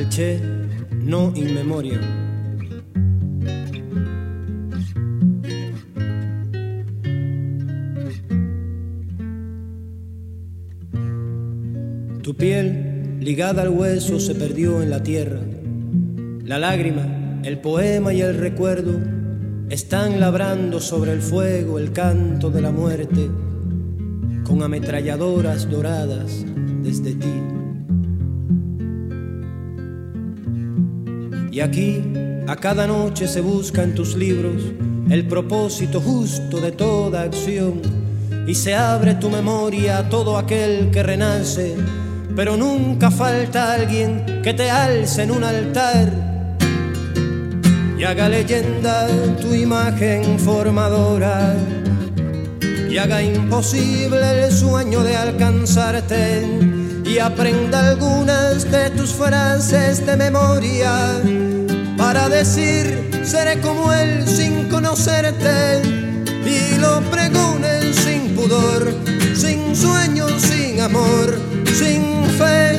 al Che, no in memoria. Tu piel, ligada al hueso, se perdió en la tierra. La lágrima, el poema y el recuerdo están labrando sobre el fuego el canto de la muerte, con ametralladoras doradas desde ti. Y aquí, a cada noche se busca en tus libros el propósito justo de toda acción, y se abre tu memoria a todo aquel que renace, pero nunca falta alguien que te alce en un altar y haga leyenda tu imagen formadora, y haga imposible el sueño de alcanzarte, y aprenda algunas de tus frases de memoria, para decir seré como él sin conocerte, y lo pregonen sin pudor, sin sueños, sin amor, sin fe.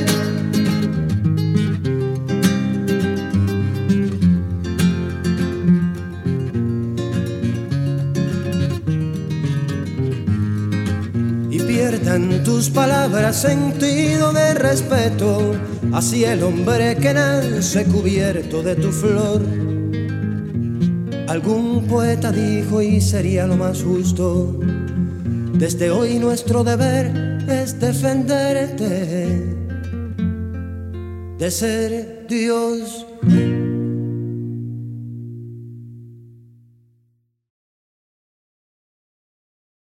Y pierdan tus palabras sentido de respeto hacia el hombre que nace cubierto de tu flor. Algún poeta dijo, y sería lo más justo, desde hoy nuestro deber es defenderte de ser Dios.